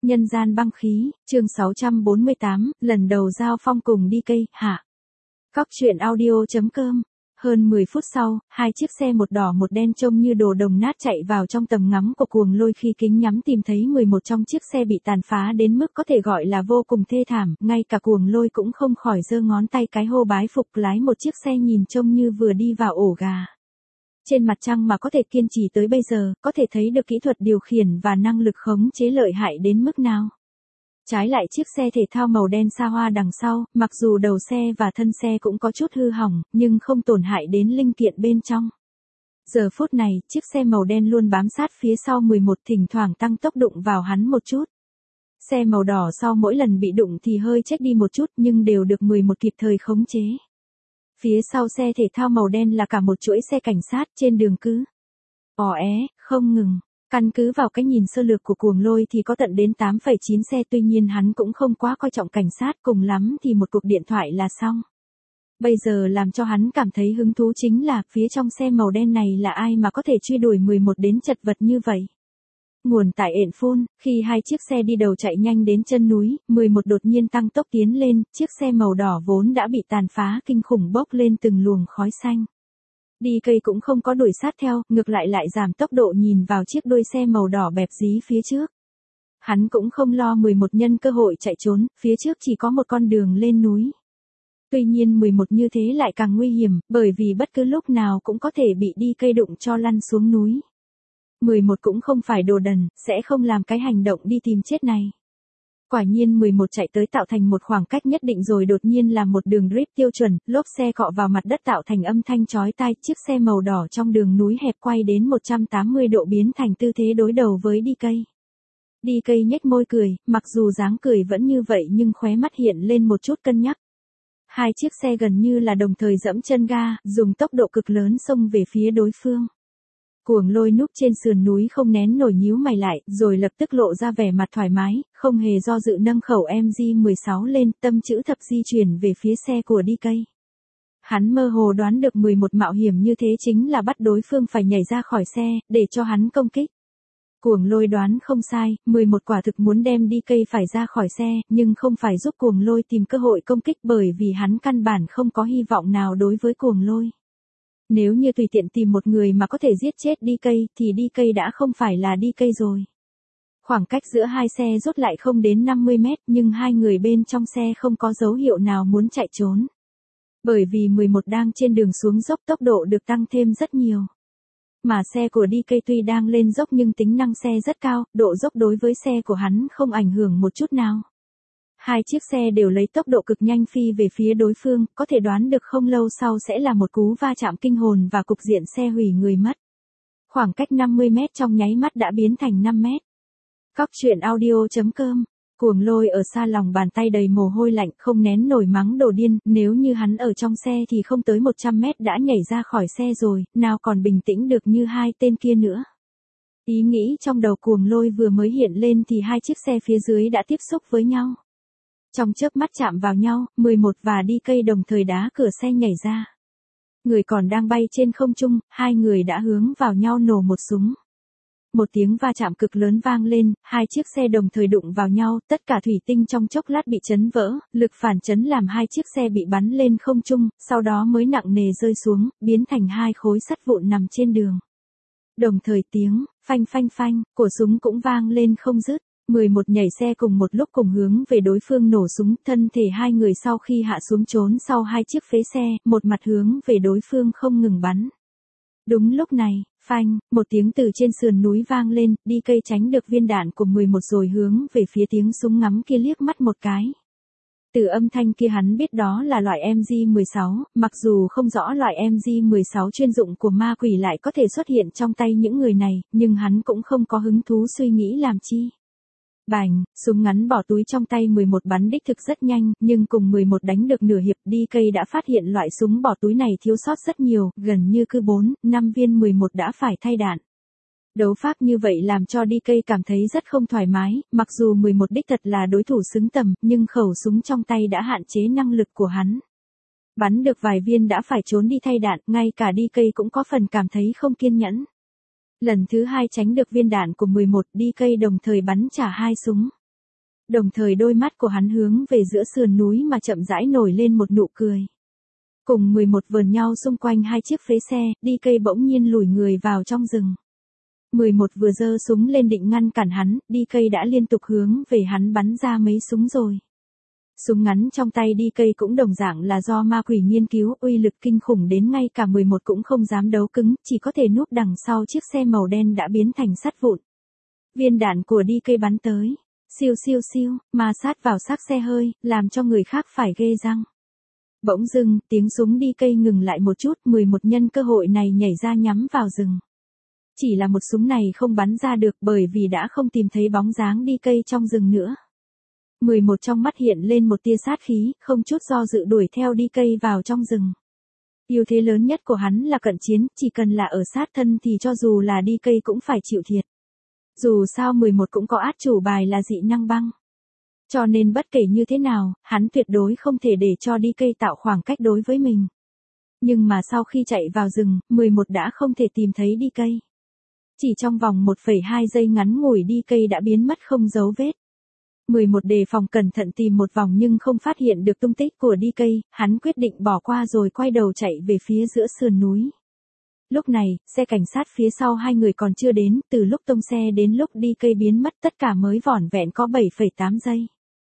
Nhân gian băng khí, chương 648, lần đầu giao phong cùng đi cây, hạ. Cóc truyện audio.com. Hơn 10 phút sau, hai chiếc xe một đỏ một đen trông như đồ đồng nát chạy vào trong tầm ngắm của Cuồng Lôi khi kính nhắm tìm thấy 11 trong chiếc xe bị tàn phá đến mức có thể gọi là vô cùng thê thảm, ngay cả Cuồng Lôi cũng không khỏi giơ ngón tay cái hô bái phục lái một chiếc xe nhìn trông như vừa đi vào ổ gà. Trên mặt trăng mà có thể kiên trì tới bây giờ, có thể thấy được kỹ thuật điều khiển và năng lực khống chế lợi hại đến mức nào. Trái lại chiếc xe thể thao màu đen xa hoa đằng sau, mặc dù đầu xe và thân xe cũng có chút hư hỏng, nhưng không tổn hại đến linh kiện bên trong. Giờ phút này, chiếc xe màu đen luôn bám sát phía sau 11, thỉnh thoảng tăng tốc đụng vào hắn một chút. Xe màu đỏ sau mỗi lần bị đụng thì hơi chếch đi một chút nhưng đều được 11 kịp thời khống chế. Phía sau xe thể thao màu đen là cả một chuỗi xe cảnh sát trên đường cứ không ngừng. Căn cứ vào cái nhìn sơ lược của Cuồng Lôi thì có tận đến 8,9 xe, tuy nhiên hắn cũng không quá coi trọng cảnh sát, cùng lắm thì một cuộc điện thoại là xong. Bây giờ làm cho hắn cảm thấy hứng thú chính là phía trong xe màu đen này là ai mà có thể truy đuổi 11 đến chật vật như vậy. Nguồn tại ện phun, khi hai chiếc xe đi đầu chạy nhanh đến chân núi, 11 đột nhiên tăng tốc tiến lên, chiếc xe màu đỏ vốn đã bị tàn phá kinh khủng bốc lên từng luồng khói xanh. Đi cây cũng không có đuổi sát theo, ngược lại giảm tốc độ nhìn vào chiếc đuôi xe màu đỏ bẹp dí phía trước. Hắn cũng không lo 11 nhân cơ hội chạy trốn, phía trước chỉ có một con đường lên núi. Tuy nhiên 11 như thế lại càng nguy hiểm, bởi vì bất cứ lúc nào cũng có thể bị đi cây đụng cho lăn xuống núi. 11 cũng không phải đồ đần, sẽ không làm cái hành động đi tìm chết này. Quả nhiên 11 chạy tới tạo thành một khoảng cách nhất định rồi đột nhiên là một đường drip tiêu chuẩn, lốp xe cọ vào mặt đất tạo thành âm thanh chói tai, chiếc xe màu đỏ trong đường núi hẹp quay đến 180 độ biến thành tư thế đối đầu với đi cây. Đi cây nhếch môi cười, mặc dù dáng cười vẫn như vậy nhưng khóe mắt hiện lên một chút cân nhắc. Hai chiếc xe gần như là đồng thời giẫm chân ga, dùng tốc độ cực lớn xông về phía đối phương. Cuồng Lôi núp trên sườn núi không nén nổi nhíu mày lại, rồi lập tức lộ ra vẻ mặt thoải mái, không hề do dự nâng khẩu MG16 lên, tâm chữ thập di chuyển về phía xe của đi cây. Hắn mơ hồ đoán được 11 mạo hiểm như thế chính là bắt đối phương phải nhảy ra khỏi xe, để cho hắn công kích. Cuồng Lôi đoán không sai, 11 quả thực muốn đem đi cây phải ra khỏi xe, nhưng không phải giúp Cuồng Lôi tìm cơ hội công kích bởi vì hắn căn bản không có hy vọng nào đối với Cuồng Lôi. Nếu như tùy tiện tìm một người mà có thể giết chết đi cây, thì đi cây đã không phải là đi cây rồi. Khoảng cách giữa hai xe rút lại không đến 50 mét, nhưng hai người bên trong xe không có dấu hiệu nào muốn chạy trốn. Bởi vì 11 đang trên đường xuống dốc, tốc độ được tăng thêm rất nhiều. Mà xe của đi cây tuy đang lên dốc nhưng tính năng xe rất cao, độ dốc đối với xe của hắn không ảnh hưởng một chút nào. Hai chiếc xe đều lấy tốc độ cực nhanh phi về phía đối phương, có thể đoán được không lâu sau sẽ là một cú va chạm kinh hồn và cục diện xe hủy người mất. Khoảng cách 50 mét trong nháy mắt đã biến thành 5 mét. Cóc truyện audio.com. Cuồng Lôi ở xa lòng bàn tay đầy mồ hôi lạnh, không nén nổi mắng đồ điên, nếu như hắn ở trong xe thì không tới 100 mét đã nhảy ra khỏi xe rồi, nào còn bình tĩnh được như hai tên kia nữa. Ý nghĩ trong đầu Cuồng Lôi vừa mới hiện lên thì hai chiếc xe phía dưới đã tiếp xúc với nhau. Trong chớp mắt chạm vào nhau, 11 và đi cây đồng thời đá cửa xe nhảy ra. Người còn đang bay trên không trung, hai người đã hướng vào nhau nổ một súng. Một tiếng va chạm cực lớn vang lên, hai chiếc xe đồng thời đụng vào nhau, tất cả thủy tinh trong chốc lát bị chấn vỡ, lực phản chấn làm hai chiếc xe bị bắn lên không trung, sau đó mới nặng nề rơi xuống, biến thành hai khối sắt vụn nằm trên đường. Đồng thời tiếng phanh phanh phanh của súng cũng vang lên không dứt. 11 nhảy xe cùng một lúc cùng hướng về đối phương nổ súng, thân thể hai người sau khi hạ xuống trốn sau hai chiếc phế xe, một mặt hướng về đối phương không ngừng bắn. Đúng lúc này, phanh, một tiếng từ trên sườn núi vang lên, đi cây tránh được viên đạn của 11 rồi hướng về phía tiếng súng ngắm kia liếc mắt một cái. Từ âm thanh kia hắn biết đó là loại MG16, mặc dù không rõ loại MG16 chuyên dụng của ma quỷ lại có thể xuất hiện trong tay những người này, nhưng hắn cũng không có hứng thú suy nghĩ làm chi. Bành, súng ngắn bỏ túi trong tay 11 bắn đích thực rất nhanh, nhưng cùng 11 đánh được nửa hiệp đi cây đã phát hiện loại súng bỏ túi này thiếu sót rất nhiều, gần như cứ 4-5 viên 11 đã phải thay đạn. Đấu pháp như vậy làm cho đi cây cảm thấy rất không thoải mái, mặc dù 11 đích thật là đối thủ xứng tầm, nhưng khẩu súng trong tay đã hạn chế năng lực của hắn. Bắn được vài viên đã phải trốn đi thay đạn, ngay cả đi cây cũng có phần cảm thấy không kiên nhẫn. Lần thứ hai tránh được viên đạn của 11 đi cây đồng thời bắn trả hai súng. Đồng thời đôi mắt của hắn hướng về giữa sườn núi mà chậm rãi nổi lên một nụ cười. Cùng 11 vờn nhau xung quanh hai chiếc phế xe, DK bỗng nhiên lùi người vào trong rừng. 11 vừa giơ súng lên định ngăn cản hắn, DK đã liên tục hướng về hắn bắn ra mấy súng rồi. Súng ngắn trong tay DK cũng đồng dạng là do ma quỷ nghiên cứu, uy lực kinh khủng đến ngay cả 11 cũng không dám đấu cứng, chỉ có thể núp đằng sau chiếc xe màu đen đã biến thành sắt vụn. Viên đạn của DK bắn tới, siêu siêu siêu, ma sát vào xác xe hơi, làm cho người khác phải ghê răng. Bỗng dưng, tiếng súng DK ngừng lại một chút, 11 nhân cơ hội này nhảy ra nhắm vào rừng. Chỉ là một súng này không bắn ra được bởi vì đã không tìm thấy bóng dáng DK trong rừng nữa. 11 trong mắt hiện lên một tia sát khí, không chút do dự đuổi theo DK vào trong rừng. Ưu thế lớn nhất của hắn là cận chiến, chỉ cần là ở sát thân thì cho dù là DK cũng phải chịu thiệt. Dù sao 11 cũng có át chủ bài là dị năng băng. Cho nên bất kể như thế nào, hắn tuyệt đối không thể để cho DK tạo khoảng cách đối với mình. Nhưng mà sau khi chạy vào rừng, 11 đã không thể tìm thấy DK. Chỉ trong vòng 1,2 giây ngắn ngủi DK đã biến mất không dấu vết. 11 đề phòng cẩn thận tìm một vòng nhưng không phát hiện được tung tích của DK, hắn quyết định bỏ qua rồi quay đầu chạy về phía giữa sườn núi. Lúc này, xe cảnh sát phía sau hai người còn chưa đến, từ lúc tông xe đến lúc DK biến mất tất cả mới vỏn vẹn có 7,8 giây.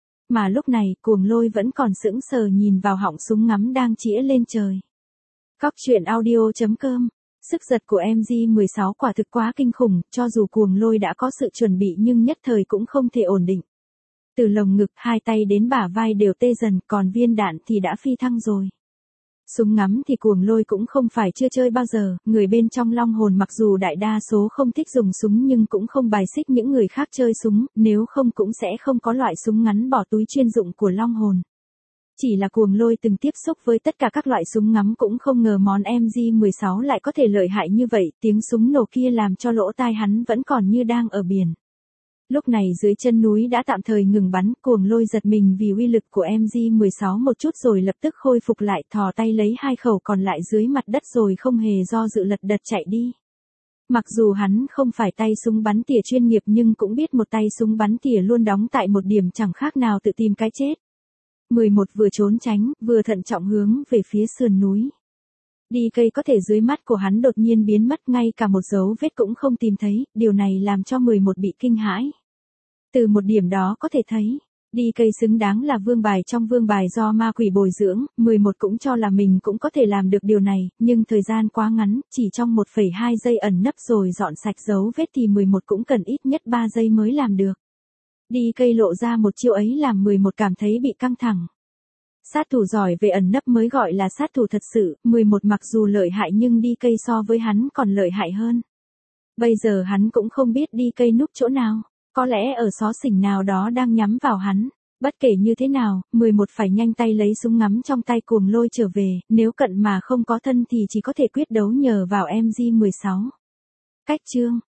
Mà lúc này, Cuồng Lôi vẫn còn sững sờ nhìn vào họng súng ngắm đang chĩa lên trời. Cóc truyện audio.com. Sức giật của MG16 quả thực quá kinh khủng, cho dù Cuồng Lôi đã có sự chuẩn bị nhưng nhất thời cũng không thể ổn định. Từ lồng ngực, hai tay đến bả vai đều tê dần, còn viên đạn thì đã phi thăng rồi. Súng ngắm thì Cuồng Lôi cũng không phải chưa chơi bao giờ, người bên trong Long Hồn mặc dù đại đa số không thích dùng súng nhưng cũng không bài xích những người khác chơi súng, nếu không cũng sẽ không có loại súng ngắn bỏ túi chuyên dụng của Long Hồn. Chỉ là Cuồng Lôi từng tiếp xúc với tất cả các loại súng ngắm cũng không ngờ món MG16 lại có thể lợi hại như vậy, tiếng súng nổ kia làm cho lỗ tai hắn vẫn còn như đang ở biển. Lúc này dưới chân núi đã tạm thời ngừng bắn, Cuồng Lôi giật mình vì uy lực của MG16 một chút rồi lập tức khôi phục lại, thò tay lấy hai khẩu còn lại dưới mặt đất rồi không hề do dự lật đật chạy đi. Mặc dù hắn không phải tay súng bắn tỉa chuyên nghiệp nhưng cũng biết một tay súng bắn tỉa luôn đóng tại một điểm chẳng khác nào tự tìm cái chết. 11 vừa trốn tránh, vừa thận trọng hướng về phía sườn núi. DK có thể dưới mắt của hắn đột nhiên biến mất, ngay cả một dấu vết cũng không tìm thấy, điều này làm cho 11 bị kinh hãi. Từ một điểm đó có thể thấy, DK xứng đáng là vương bài trong vương bài do ma quỷ bồi dưỡng, 11 cũng cho là mình cũng có thể làm được điều này, nhưng thời gian quá ngắn, chỉ trong 1,2 giây ẩn nấp rồi dọn sạch dấu vết thì 11 cũng cần ít nhất 3 giây mới làm được. DK lộ ra một chiêu ấy làm 11 cảm thấy bị căng thẳng. Sát thủ giỏi về ẩn nấp mới gọi là sát thủ thật sự, 11 mặc dù lợi hại nhưng DK so với hắn còn lợi hại hơn. Bây giờ hắn cũng không biết DK núp chỗ nào, có lẽ ở xó xỉnh nào đó đang nhắm vào hắn. Bất kể như thế nào, 11 phải nhanh tay lấy súng ngắm trong tay Cuồng Lôi trở về, nếu cận mà không có thân thì chỉ có thể quyết đấu nhờ vào MG16. Cách chương